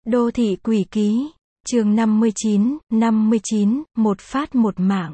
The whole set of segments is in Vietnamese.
Đô thị quỷ ký, chương 59, một phát một mạng.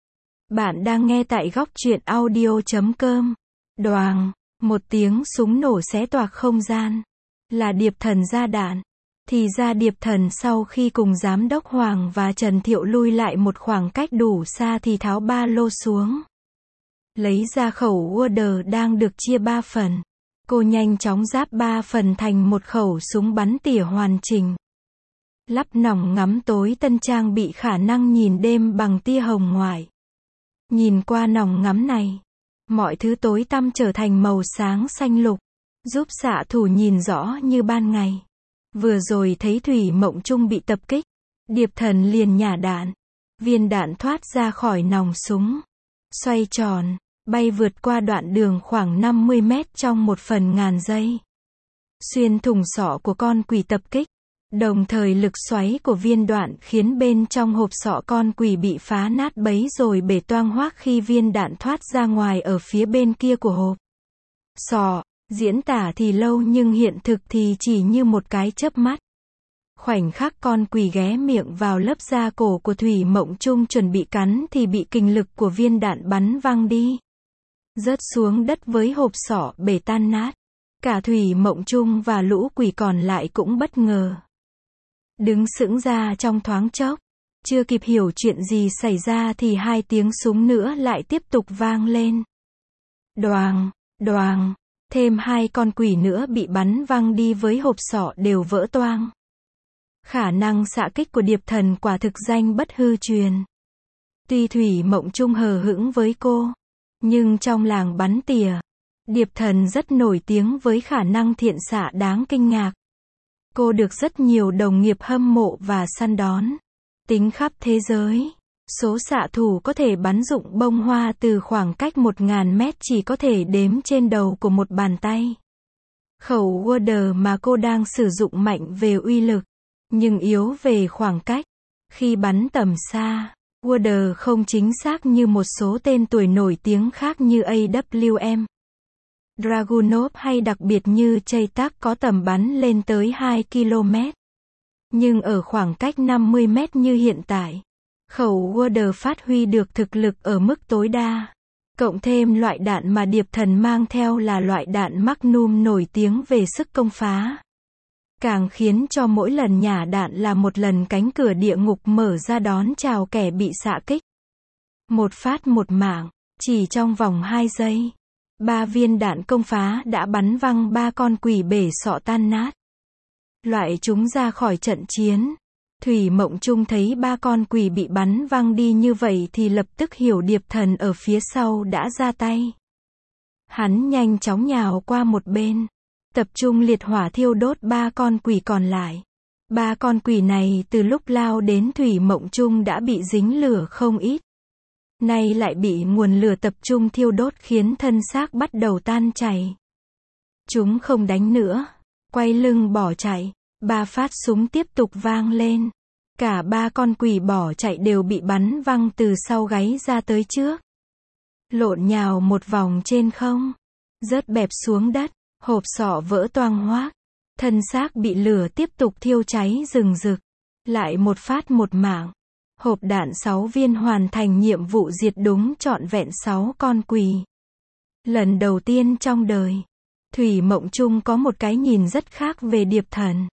Bạn đang nghe tại góc truyện audio.com. Đoàng, một tiếng súng nổ xé toạc không gian. Là Điệp Thần ra đạn. Thì ra Điệp Thần sau khi cùng Giám đốc Hoàng và Trần Thiệu lui lại một khoảng cách đủ xa thì tháo ba lô xuống. Lấy ra khẩu Warder đang được chia 3 phần. Cô nhanh chóng ráp 3 phần thành một khẩu súng bắn tỉa hoàn chỉnh. Lắp nòng ngắm tối tân trang bị khả năng nhìn đêm bằng tia hồng ngoại. Nhìn qua nòng ngắm này, mọi thứ tối tăm trở thành màu sáng xanh lục, giúp xạ thủ nhìn rõ như ban ngày. Vừa rồi thấy Thủy Mộng Trung bị tập kích, Điệp Thần liền nhả đạn. Viên đạn thoát ra khỏi nòng súng, xoay tròn, bay vượt qua đoạn đường khoảng 50 mét trong 1/1000 giây. Xuyên thủng sọ của con quỷ tập kích. Đồng thời lực xoáy của viên đạn khiến bên trong hộp sọ con quỷ bị phá nát bấy rồi bể toang hoác khi viên đạn thoát ra ngoài ở phía bên kia của hộp sọ. Diễn tả thì lâu nhưng hiện thực thì chỉ như một cái chớp mắt. Khoảnh khắc con quỷ ghé miệng vào lớp da cổ của Thủy Mộng Trung chuẩn bị cắn thì bị kình lực của viên đạn bắn văng đi. Rớt xuống đất với hộp sọ bể tan nát. Cả Thủy Mộng Trung và lũ quỷ còn lại cũng bất ngờ. Đứng sững ra trong thoáng chốc. Chưa kịp hiểu chuyện gì xảy ra thì 2 tiếng súng nữa lại tiếp tục vang lên. Đoàng, đoàng. Thêm 2 con quỷ nữa bị bắn văng đi với hộp sọ đều vỡ toang. Khả năng xạ kích của Điệp Thần quả thực danh bất hư truyền. Tuy Thủy Mộng Trung hờ hững với cô, nhưng trong làng bắn tỉa, Điệp Thần rất nổi tiếng với khả năng thiện xạ đáng kinh ngạc. Cô được rất nhiều đồng nghiệp hâm mộ và săn đón. Tính khắp thế giới, số xạ thủ có thể bắn dụng bông hoa từ khoảng cách 1000 mét chỉ có thể đếm trên đầu của một bàn tay. Khẩu Warder mà cô đang sử dụng mạnh về uy lực, nhưng yếu về khoảng cách. Khi bắn tầm xa, Warder không chính xác như một số tên tuổi nổi tiếng khác như AWM, Dragunov hay đặc biệt như Chaytak có tầm bắn lên tới 2 km. Nhưng ở khoảng cách 50 mét như hiện tại, khẩu Warder phát huy được thực lực ở mức tối đa. Cộng thêm loại đạn mà Điệp Thần mang theo là loại đạn Magnum nổi tiếng về sức công phá. Càng khiến cho mỗi lần nhả đạn là một lần cánh cửa địa ngục mở ra đón chào kẻ bị xạ kích. Một phát một mạng, chỉ trong vòng 2 giây. 3 viên đạn công phá đã bắn văng 3 con quỷ bể sọ tan nát. Loại chúng ra khỏi trận chiến. Thủy Mộng Trung thấy 3 con quỷ bị bắn văng đi như vậy thì lập tức hiểu Điệp Thần ở phía sau đã ra tay. Hắn nhanh chóng nhào qua một bên, tập trung liệt hỏa thiêu đốt 3 con quỷ còn lại. 3 con quỷ này từ lúc lao đến Thủy Mộng Trung đã bị dính lửa không ít. Nay lại bị nguồn lửa tập trung thiêu đốt khiến thân xác bắt đầu tan chảy. Chúng không đánh nữa, quay lưng bỏ chạy. 3 phát súng tiếp tục vang lên. Cả 3 con quỷ bỏ chạy đều bị bắn văng từ sau gáy ra tới trước. Lộn nhào một vòng trên không. Rớt bẹp xuống đất, hộp sọ vỡ toang hoác. Thân xác bị lửa tiếp tục thiêu cháy rừng rực. Lại một phát một mạng. Hộp đạn 6 viên hoàn thành nhiệm vụ diệt đúng trọn vẹn 6 con quỷ. Lần đầu tiên trong đời, Thủy Mộng Trung có một cái nhìn rất khác về Điệp Thần.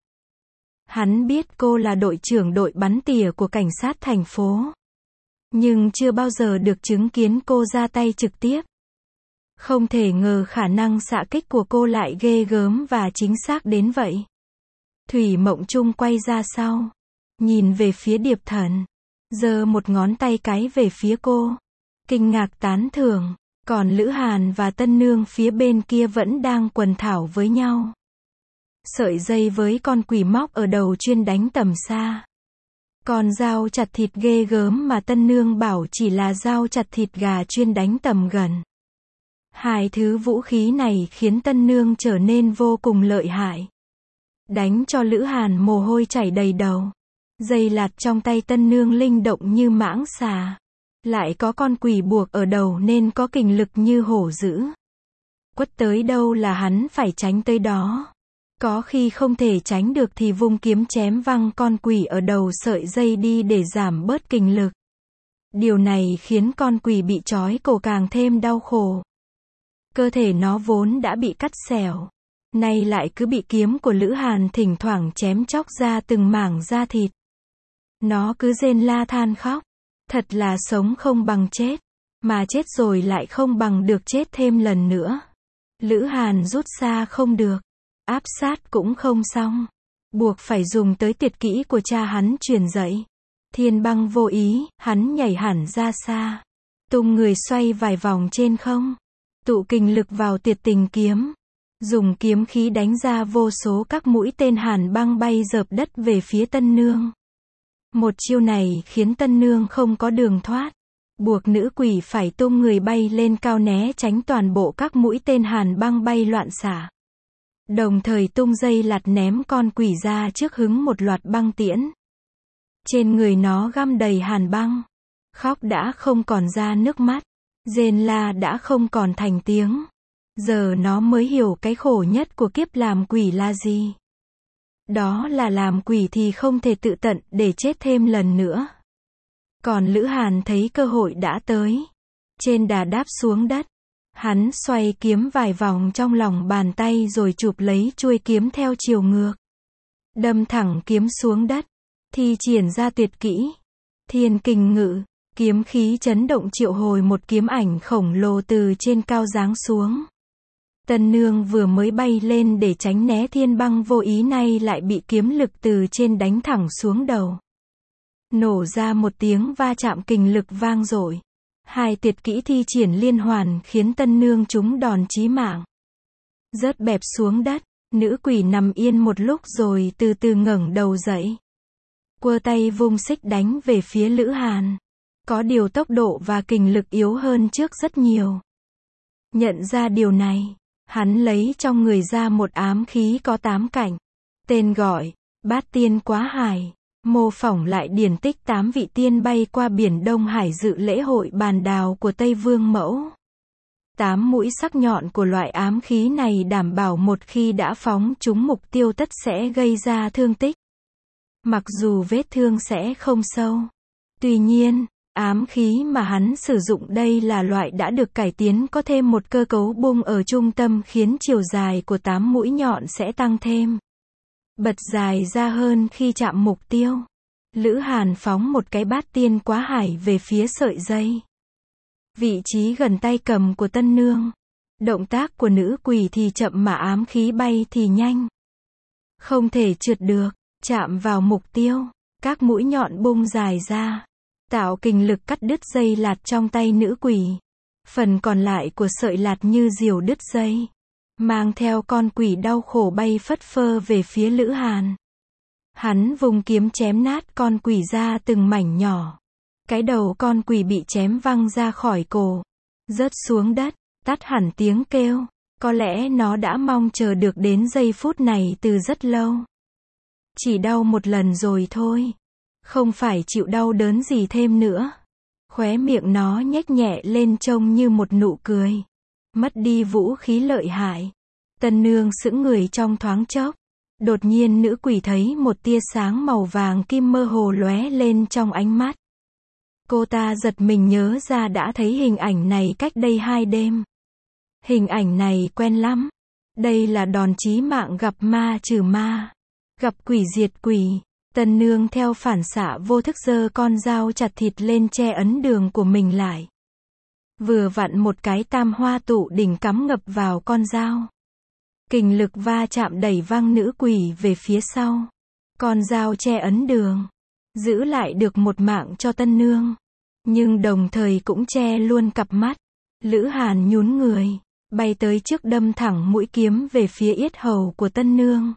Hắn biết cô là đội trưởng đội bắn tỉa của cảnh sát thành phố. Nhưng chưa bao giờ được chứng kiến cô ra tay trực tiếp. Không thể ngờ khả năng xạ kích của cô lại ghê gớm và chính xác đến vậy. Thủy Mộng Trung quay ra sau, nhìn về phía Điệp Thần, giơ một ngón tay cái về phía cô. Kinh ngạc tán thưởng, còn Lữ Hàn và Tân Nương phía bên kia vẫn đang quần thảo với nhau. Sợi dây với con quỷ móc ở đầu chuyên đánh tầm xa. Còn dao chặt thịt ghê gớm mà Tân Nương bảo chỉ là dao chặt thịt gà chuyên đánh tầm gần. 2 thứ vũ khí này khiến Tân Nương trở nên vô cùng lợi hại. Đánh cho Lữ Hàn mồ hôi chảy đầy đầu. Dây lạt trong tay Tân Nương linh động như mãng xà. Lại có con quỷ buộc ở đầu nên có kình lực như hổ dữ. Quất tới đâu là hắn phải tránh tới đó. Có khi không thể tránh được thì vung kiếm chém văng con quỷ ở đầu sợi dây đi để giảm bớt kình lực. Điều này khiến con quỷ bị trói cổ càng thêm đau khổ. Cơ thể nó vốn đã bị cắt xẻo, nay lại cứ bị kiếm của Lữ Hàn thỉnh thoảng chém chóc ra từng mảng da thịt. Nó cứ rên la than khóc, thật là sống không bằng chết, mà chết rồi lại không bằng được chết thêm lần nữa. Lữ Hàn rút xa không được, áp sát cũng không xong, buộc phải dùng tới tuyệt kỹ của cha hắn truyền dạy. Thiên băng vô ý, hắn nhảy hẳn ra xa, tung người xoay vài vòng trên không, tụ kình lực vào tuyệt tình kiếm, dùng kiếm khí đánh ra vô số các mũi tên hàn băng bay rợp đất về phía Tân Nương. Một chiêu này khiến Tân Nương không có đường thoát, buộc nữ quỷ phải tung người bay lên cao né tránh toàn bộ các mũi tên hàn băng bay loạn xạ. Đồng thời tung dây lạt ném con quỷ ra trước hứng một loạt băng tiễn. Trên người nó găm đầy hàn băng, khóc đã không còn ra nước mắt, rên la đã không còn thành tiếng. Giờ nó mới hiểu cái khổ nhất của kiếp làm quỷ là gì. Đó là làm quỷ thì không thể tự tận để chết thêm lần nữa. Còn Lữ Hàn thấy cơ hội đã tới, trên đà đáp xuống đất, hắn xoay kiếm vài vòng trong lòng bàn tay rồi chụp lấy chuôi kiếm theo chiều ngược, đâm thẳng kiếm xuống đất, thi triển ra tuyệt kỹ Thiên Kình Ngự, kiếm khí chấn động triệu hồi một kiếm ảnh khổng lồ từ trên cao giáng xuống. Tân Nương vừa mới bay lên để tránh né thiên băng vô ý nay lại bị kiếm lực từ trên đánh thẳng xuống đầu. Nổ ra một tiếng va chạm kình lực vang dội. Hai tuyệt kỹ thi triển liên hoàn khiến Tân Nương trúng đòn chí mạng, rớt bẹp xuống đất. Nữ quỷ nằm yên một lúc rồi từ từ ngẩng đầu dậy, quơ tay vung xích đánh về phía Lữ Hàn. Có điều tốc độ và kình lực yếu hơn trước rất nhiều. Nhận ra điều này, hắn lấy trong người ra một ám khí có 8 cạnh, tên gọi Bát Tiên Quá Hải, mô phỏng lại điển tích 8 vị tiên bay qua biển Đông Hải dự lễ hội bàn đào của Tây Vương Mẫu. 8 mũi sắc nhọn của loại ám khí này đảm bảo một khi đã phóng trúng mục tiêu tất sẽ gây ra thương tích. Mặc dù vết thương sẽ không sâu. Tuy nhiên, ám khí mà hắn sử dụng đây là loại đã được cải tiến có thêm một cơ cấu bung ở trung tâm khiến chiều dài của 8 mũi nhọn sẽ tăng thêm, bật dài ra hơn khi chạm mục tiêu. Lữ Hàn phóng một cái Bát Tiên Quá Hải về phía sợi dây, vị trí gần tay cầm của Tân Nương. Động tác của nữ quỷ thì chậm mà ám khí bay thì nhanh, không thể trượt được, chạm vào mục tiêu, các mũi nhọn bung dài ra, tạo kình lực cắt đứt dây lạt trong tay nữ quỷ. Phần còn lại của sợi lạt như diều đứt dây, mang theo con quỷ đau khổ bay phất phơ về phía Lữ Hàn. Hắn vùng kiếm chém nát con quỷ ra từng mảnh nhỏ. Cái đầu con quỷ bị chém văng ra khỏi cổ, rớt xuống đất, tắt hẳn tiếng kêu. Có lẽ nó đã mong chờ được đến giây phút này từ rất lâu. Chỉ đau một lần rồi thôi, không phải chịu đau đớn gì thêm nữa. Khóe miệng nó nhếch nhẹ lên trông như một nụ cười. Mất đi vũ khí lợi hại. Tân Nương sững người trong thoáng chốc. Đột nhiên nữ quỷ thấy một tia sáng màu vàng kim mơ hồ lóe lên trong ánh mắt. Cô ta giật mình nhớ ra đã thấy hình ảnh này cách đây 2 đêm. Hình ảnh này quen lắm. Đây là đòn chí mạng gặp ma trừ ma, gặp quỷ diệt quỷ. Tân Nương theo phản xạ vô thức giơ con dao chặt thịt lên che ấn đường của mình lại. Vừa vặn một cái tam hoa tụ đỉnh cắm ngập vào con dao. Kình lực va chạm đẩy văng nữ quỷ về phía sau. Con dao che ấn đường, giữ lại được một mạng cho Tân Nương, nhưng đồng thời cũng che luôn cặp mắt. Lữ Hàn nhún người, bay tới trước đâm thẳng mũi kiếm về phía yết hầu của Tân Nương.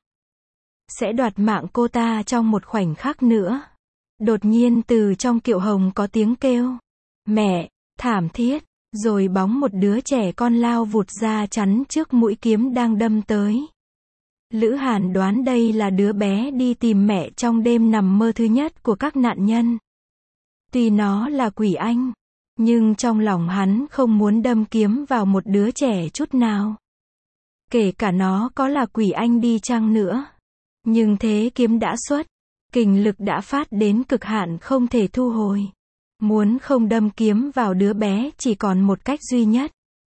Sẽ đoạt mạng cô ta trong một khoảnh khắc nữa. Đột nhiên từ trong kiệu hồng có tiếng kêu. Mẹ, thảm thiết. Rồi bóng một đứa trẻ con lao vụt ra chắn trước mũi kiếm đang đâm tới. Lữ Hàn đoán đây là đứa bé đi tìm mẹ trong đêm nằm mơ thứ nhất của các nạn nhân. Tuy nó là quỷ anh, nhưng trong lòng hắn không muốn đâm kiếm vào một đứa trẻ chút nào. Kể cả nó có là quỷ anh đi chăng nữa. Nhưng thế kiếm đã xuất. Kình lực đã phát đến cực hạn không thể thu hồi. Muốn không đâm kiếm vào đứa bé chỉ còn một cách duy nhất.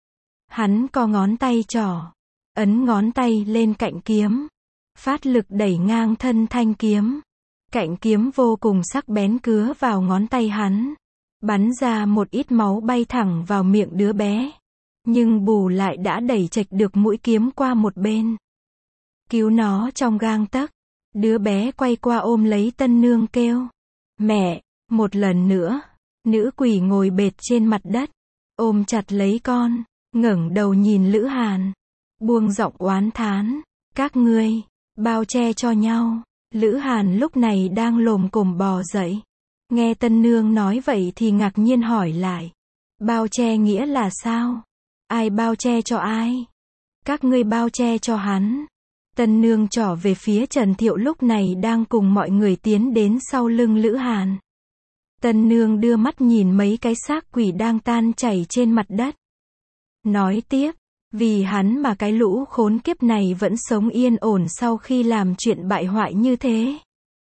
Hắn co ngón tay trỏ. Ấn ngón tay lên cạnh kiếm. Phát lực đẩy ngang thân thanh kiếm. Cạnh kiếm vô cùng sắc bén cứa vào ngón tay hắn. Bắn ra một ít máu bay thẳng vào miệng đứa bé. Nhưng bù lại đã đẩy chệch được mũi kiếm qua một bên. Cứu nó trong gang tấc. Đứa bé quay qua ôm lấy Tân Nương kêu. Mẹ, một lần nữa. Nữ quỷ ngồi bệt trên mặt đất. Ôm chặt lấy con. Ngẩng đầu nhìn Lữ Hàn. Buông giọng oán thán. Các ngươi, bao che cho nhau. Lữ Hàn lúc này đang lồm cồm bò dậy. Nghe Tân Nương nói vậy thì ngạc nhiên hỏi lại. Bao che nghĩa là sao? Ai bao che cho ai? Các ngươi bao che cho hắn. Tân Nương trỏ về phía Trần Thiệu lúc này đang cùng mọi người tiến đến sau lưng Lữ Hàn. Tân Nương đưa mắt nhìn mấy cái xác quỷ đang tan chảy trên mặt đất. Nói tiếp, vì hắn mà cái lũ khốn kiếp này vẫn sống yên ổn sau khi làm chuyện bại hoại như thế.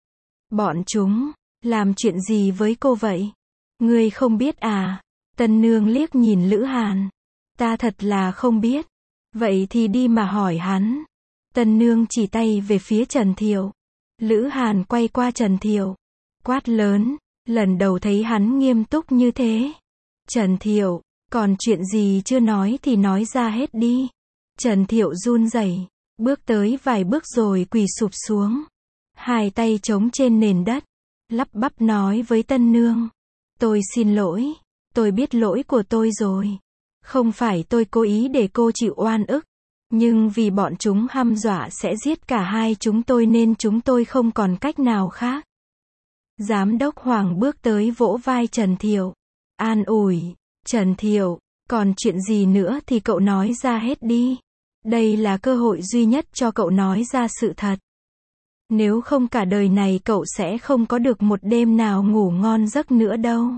Bọn chúng, làm chuyện gì với cô vậy? Ngươi không biết à? Tân Nương liếc nhìn Lữ Hàn. Ta thật là không biết. Vậy thì đi mà hỏi hắn. Tân Nương chỉ tay về phía Trần Thiệu. Lữ Hàn quay qua Trần Thiệu. Quát lớn, lần đầu thấy hắn nghiêm túc như thế. Trần Thiệu, còn chuyện gì chưa nói thì nói ra hết đi. Trần Thiệu run rẩy, bước tới vài bước rồi quỳ sụp xuống. Hai tay chống trên nền đất. Lắp bắp nói với Tân Nương. Tôi xin lỗi. Tôi biết lỗi của tôi rồi. Không phải tôi cố ý để cô chịu oan ức. Nhưng vì bọn chúng hăm dọa sẽ giết cả hai chúng tôi nên chúng tôi không còn cách nào khác. Giám đốc Hoàng bước tới vỗ vai Trần Thiệu. An ủi. Trần Thiệu, còn chuyện gì nữa thì cậu nói ra hết đi. Đây là cơ hội duy nhất cho cậu nói ra sự thật. Nếu không cả đời này cậu sẽ không có được một đêm nào ngủ ngon giấc nữa đâu.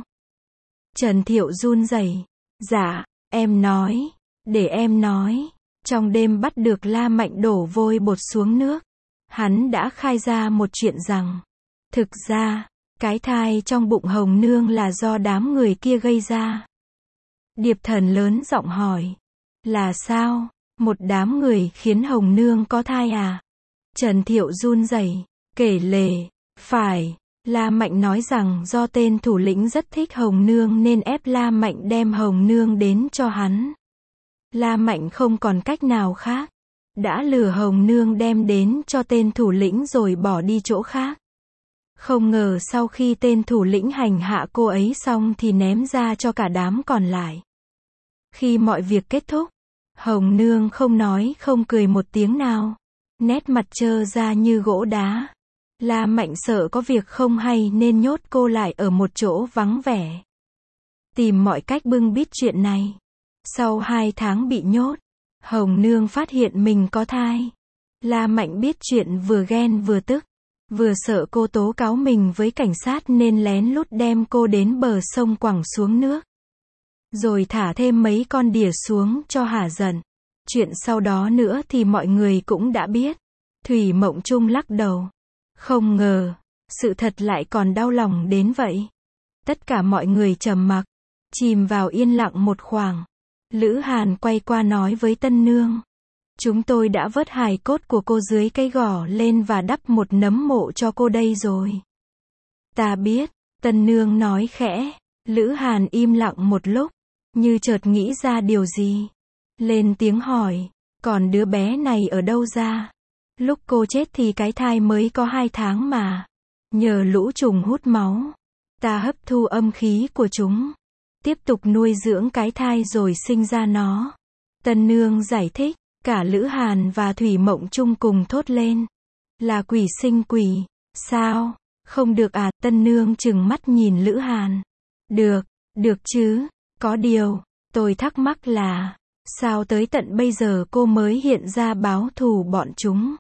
Trần Thiệu run rẩy. Dạ, em nói. Để em nói. Trong đêm bắt được La Mạnh đổ vôi bột xuống nước. Hắn đã khai ra một chuyện rằng. Thực ra, cái thai trong bụng Hồng Nương là do đám người kia gây ra. Điệp Thần lớn giọng hỏi. Là sao? Một đám người khiến Hồng Nương có thai à? Trần Thiệu run rẩy, kể lể. Phải, La Mạnh nói rằng do tên thủ lĩnh rất thích Hồng Nương nên ép La Mạnh đem Hồng Nương đến cho hắn. La Mạnh không còn cách nào khác. Đã lừa Hồng Nương đem đến cho tên thủ lĩnh rồi bỏ đi chỗ khác. Không ngờ sau khi tên thủ lĩnh hành hạ cô ấy xong thì ném ra cho cả đám còn lại. Khi mọi việc kết thúc, Hồng Nương không nói không cười một tiếng nào. Nét mặt trơ ra như gỗ đá. La Mạnh sợ có việc không hay nên nhốt cô lại ở một chỗ vắng vẻ. Tìm mọi cách bưng bít chuyện này. Sau 2 tháng bị nhốt, Hồng Nương phát hiện mình có thai. La Mạnh biết chuyện vừa ghen vừa tức. Vừa sợ cô tố cáo mình với cảnh sát nên lén lút đem cô đến bờ sông quẳng xuống nước. Rồi thả thêm mấy con đỉa xuống cho hả giận. Chuyện sau đó nữa thì mọi người cũng đã biết. Thủy Mộng Trung lắc đầu. Không ngờ, sự thật lại còn đau lòng đến vậy. Tất cả mọi người trầm mặc, chìm vào yên lặng một khoảng. Lữ Hàn quay qua nói với Tân Nương. Chúng tôi đã vớt hài cốt của cô dưới cây gò lên và đắp một nấm mộ cho cô đây rồi. Ta biết, Tân Nương nói khẽ. Lữ Hàn im lặng một lúc, như chợt nghĩ ra điều gì. Lên tiếng hỏi, còn đứa bé này ở đâu ra? Lúc cô chết thì cái thai mới có 2 tháng mà. Nhờ lũ trùng hút máu, ta hấp thu âm khí của chúng. Tiếp tục nuôi dưỡng cái thai rồi sinh ra nó. Tân Nương giải thích, cả Lữ Hàn và Thủy Mộng Trung cùng thốt lên. Là quỷ sinh quỷ, sao? Không được à? Tân Nương trừng mắt nhìn Lữ Hàn. Được, được chứ. Có điều, tôi thắc mắc là, sao tới tận bây giờ cô mới hiện ra báo thù bọn chúng?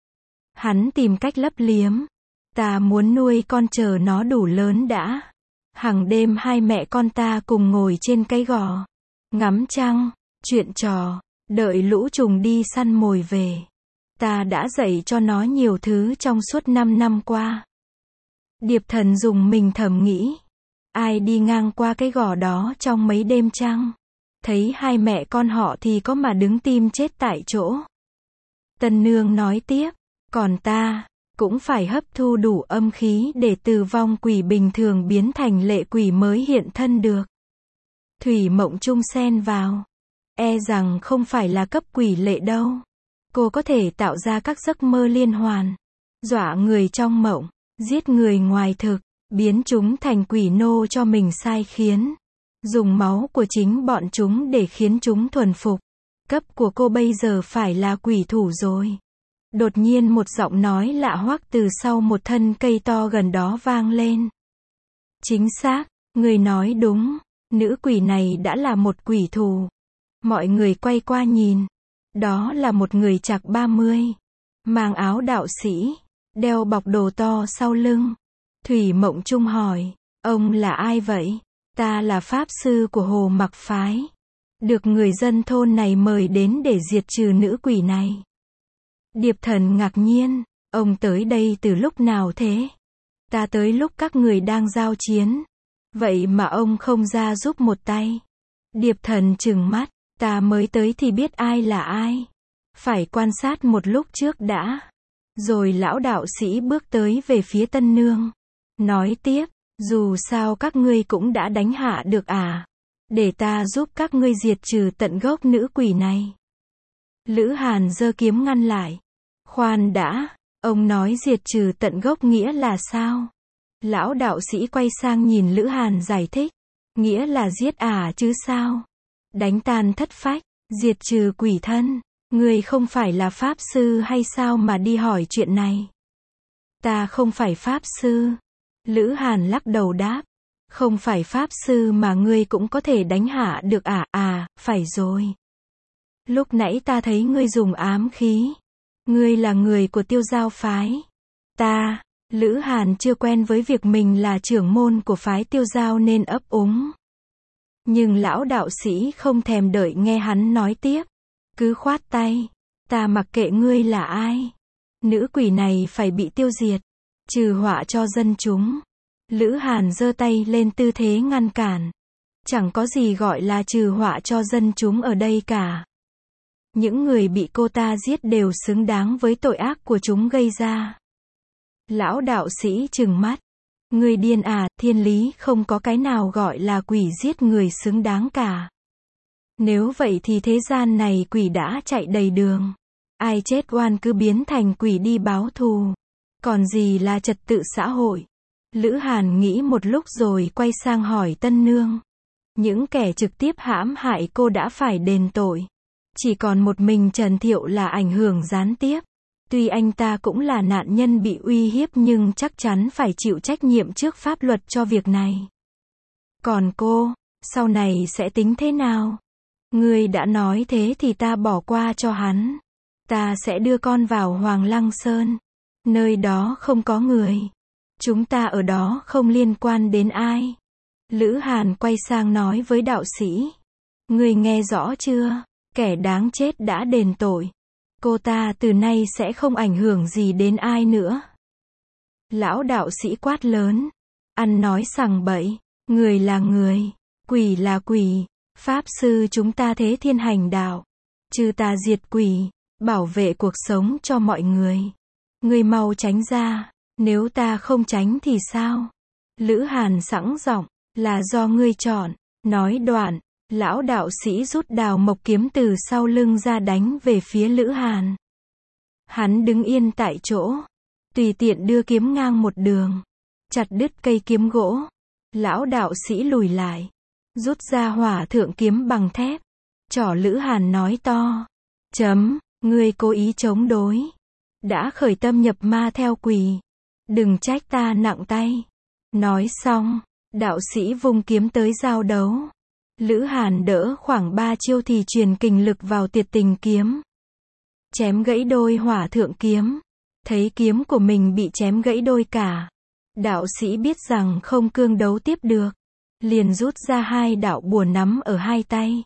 Hắn tìm cách lấp liếm. Ta muốn nuôi con chờ nó đủ lớn đã. Hằng đêm hai mẹ con ta cùng ngồi trên cái gò, ngắm trăng, chuyện trò. Đợi lũ trùng đi săn mồi về. Ta đã dạy cho nó nhiều thứ trong suốt 5 năm qua. Điệp Thần dùng mình thầm nghĩ. Ai đi ngang qua cái gò đó trong mấy đêm trăng. Thấy hai mẹ con họ thì có mà đứng tim chết tại chỗ. Tân Nương nói tiếp. Còn ta, cũng phải hấp thu đủ âm khí để từ vong quỷ bình thường biến thành lệ quỷ mới hiện thân được. Thủy Mộng Chung xen vào. E rằng không phải là cấp quỷ lệ đâu. Cô có thể tạo ra các giấc mơ liên hoàn. Dọa người trong mộng, giết người ngoài thực, biến chúng thành quỷ nô cho mình sai khiến. Dùng máu của chính bọn chúng để khiến chúng thuần phục. Cấp của cô bây giờ phải là quỷ thủ rồi. Đột nhiên một giọng nói lạ hoắc từ sau một thân cây to gần đó vang lên. Chính xác, người nói đúng. Nữ quỷ này đã là một quỷ thủ. Mọi người quay qua nhìn. Đó là một người chạc 30. Mang áo đạo sĩ. Đeo bọc đồ to sau lưng. Thủy Mộng Chung hỏi. Ông là ai vậy? Ta là pháp sư của Hồ Mặc Phái. Được người dân thôn này mời đến để diệt trừ nữ quỷ này. Điệp Thần ngạc nhiên. Ông tới đây từ lúc nào thế? Ta tới lúc các người đang giao chiến. Vậy mà ông không ra giúp một tay. Điệp Thần trừng mắt. Ta mới tới thì biết ai là ai. Phải quan sát một lúc trước đã. Rồi lão đạo sĩ bước tới về phía Tân Nương. Nói tiếp. Dù sao các ngươi cũng đã đánh hạ được à. Để ta giúp các ngươi diệt trừ tận gốc nữ quỷ này. Lữ Hàn giơ kiếm ngăn lại. Khoan đã. Ông nói diệt trừ tận gốc nghĩa là sao? Lão đạo sĩ quay sang nhìn Lữ Hàn giải thích. Nghĩa là giết à chứ sao? Đánh tan thất phách, diệt trừ quỷ thân. Ngươi không phải là pháp sư hay sao mà đi hỏi chuyện này? Ta không phải pháp sư. Lữ Hàn lắc đầu đáp. Không phải pháp sư mà ngươi cũng có thể đánh hạ được à? À, phải rồi. Lúc nãy ta thấy ngươi dùng ám khí. Ngươi là người của Tiêu Giao phái. Ta, Lữ Hàn chưa quen với việc mình là trưởng môn của phái Tiêu Giao nên ấp úng. Nhưng lão đạo sĩ không thèm đợi nghe hắn nói tiếp. Cứ khoát tay. Ta mặc kệ ngươi là ai. Nữ quỷ này phải bị tiêu diệt. Trừ họa cho dân chúng. Lữ Hàn giơ tay lên tư thế ngăn cản. Chẳng có gì gọi là trừ họa cho dân chúng ở đây cả. Những người bị cô ta giết đều xứng đáng với tội ác của chúng gây ra. Lão đạo sĩ trừng mắt. Người điên à, thiên lý không có cái nào gọi là quỷ giết người xứng đáng cả. Nếu vậy thì thế gian này quỷ đã chạy đầy đường. Ai chết oan cứ biến thành quỷ đi báo thù. Còn gì là trật tự xã hội? Lữ Hàn nghĩ một lúc rồi quay sang hỏi Tân Nương. Những kẻ trực tiếp hãm hại cô đã phải đền tội. Chỉ còn một mình Trần Thiệu là ảnh hưởng gián tiếp. Tuy anh ta cũng là nạn nhân bị uy hiếp nhưng chắc chắn phải chịu trách nhiệm trước pháp luật cho việc này. Còn cô, sau này sẽ tính thế nào? Ngươi đã nói thế thì ta bỏ qua cho hắn. Ta sẽ đưa con vào Hoàng Lăng Sơn. Nơi đó không có người. Chúng ta ở đó không liên quan đến ai. Lữ Hàn quay sang nói với đạo sĩ. Ngươi nghe rõ chưa? Kẻ đáng chết đã đền tội. Cô ta từ nay sẽ không ảnh hưởng gì đến ai nữa. Lão đạo sĩ quát lớn. Ăn nói sằng bậy. Người là người. Quỷ là quỷ. Pháp sư chúng ta thế thiên hành đạo. Trừ tà diệt quỷ. Bảo vệ cuộc sống cho mọi người. Ngươi mau tránh ra. Nếu ta không tránh thì sao? Lữ Hàn sẵn giọng. Là do ngươi chọn. Nói đoạn. Lão đạo sĩ rút đào mộc kiếm từ sau lưng ra đánh về phía Lữ Hàn. Hắn đứng yên tại chỗ. Tùy tiện đưa kiếm ngang một đường. Chặt đứt cây kiếm gỗ. Lão đạo sĩ lùi lại. Rút ra hỏa thượng kiếm bằng thép. Trỏ Lữ Hàn nói to. Ngươi cố ý chống đối. Đã khởi tâm nhập ma theo quỷ. Đừng trách ta nặng tay. Nói xong. Đạo sĩ vung kiếm tới giao đấu. Lữ Hàn đỡ khoảng 3 chiêu thì truyền kình lực vào Tiệt Tình kiếm. Chém gãy đôi hỏa thượng kiếm. Thấy kiếm của mình bị chém gãy đôi cả. Đạo sĩ biết rằng không cương đấu tiếp được. Liền rút ra 2 đạo bùa nắm ở 2 tay.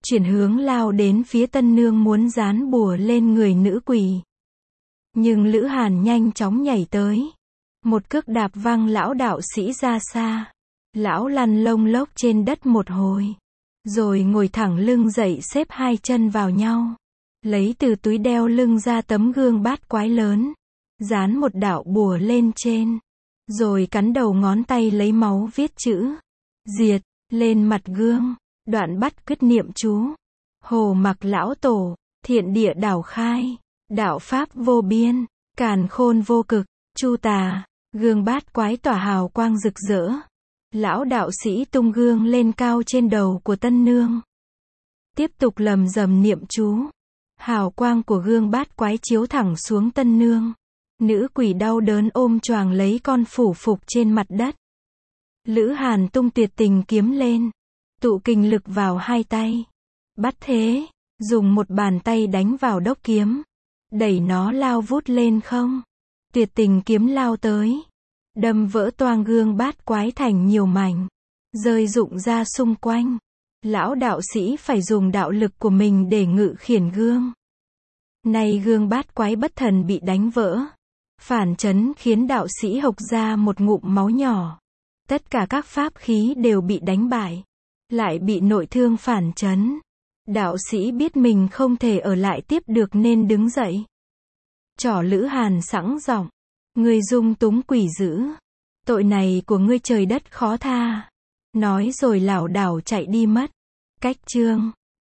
chuyển hướng lao đến phía tân nương muốn dán bùa lên người nữ quỷ. Nhưng Lữ Hàn nhanh chóng nhảy tới. Một cước đạp văng lão đạo sĩ ra xa. Lão lăn lông lốc trên đất một hồi. Rồi ngồi thẳng lưng dậy xếp hai chân vào nhau. Lấy từ túi đeo lưng ra tấm gương bát quái lớn. Dán một đạo bùa lên trên. Rồi cắn đầu ngón tay lấy máu viết chữ diệt lên mặt gương. Đoạn bắt quyết niệm chú. Hồ mặc lão tổ, thiện địa đảo khai. Đạo pháp vô biên, càn khôn vô cực, chu tà. Gương bát quái tỏa hào quang rực rỡ. Lão đạo sĩ tung gương lên cao trên đầu của tân nương. Tiếp tục lầm rầm niệm chú. Hào quang của gương bát quái chiếu thẳng xuống tân nương. Nữ quỷ đau đớn ôm choàng lấy con phủ phục trên mặt đất. Lữ Hàn tung tuyệt tình kiếm lên. Tụ kình lực vào hai tay. Bắt thế, dùng một bàn tay đánh vào đốc kiếm. Đẩy nó lao vút lên không. Tuyệt tình kiếm lao tới. Đâm vỡ toang gương bát quái thành nhiều mảnh. Rơi rụng ra xung quanh. Lão đạo sĩ phải dùng đạo lực của mình để ngự khiển gương. Nay gương bát quái bất thần bị đánh vỡ. Phản chấn khiến đạo sĩ hộc ra một ngụm máu nhỏ. Tất cả các pháp khí đều bị đánh bại. Lại bị nội thương phản chấn. Đạo sĩ biết mình không thể ở lại tiếp được nên đứng dậy. Trỏ Lữ Hàn sẵn giọng. Ngươi dung túng quỷ dữ. Tội này của ngươi trời đất khó tha. Nói rồi lảo đảo chạy đi mất. Cách chương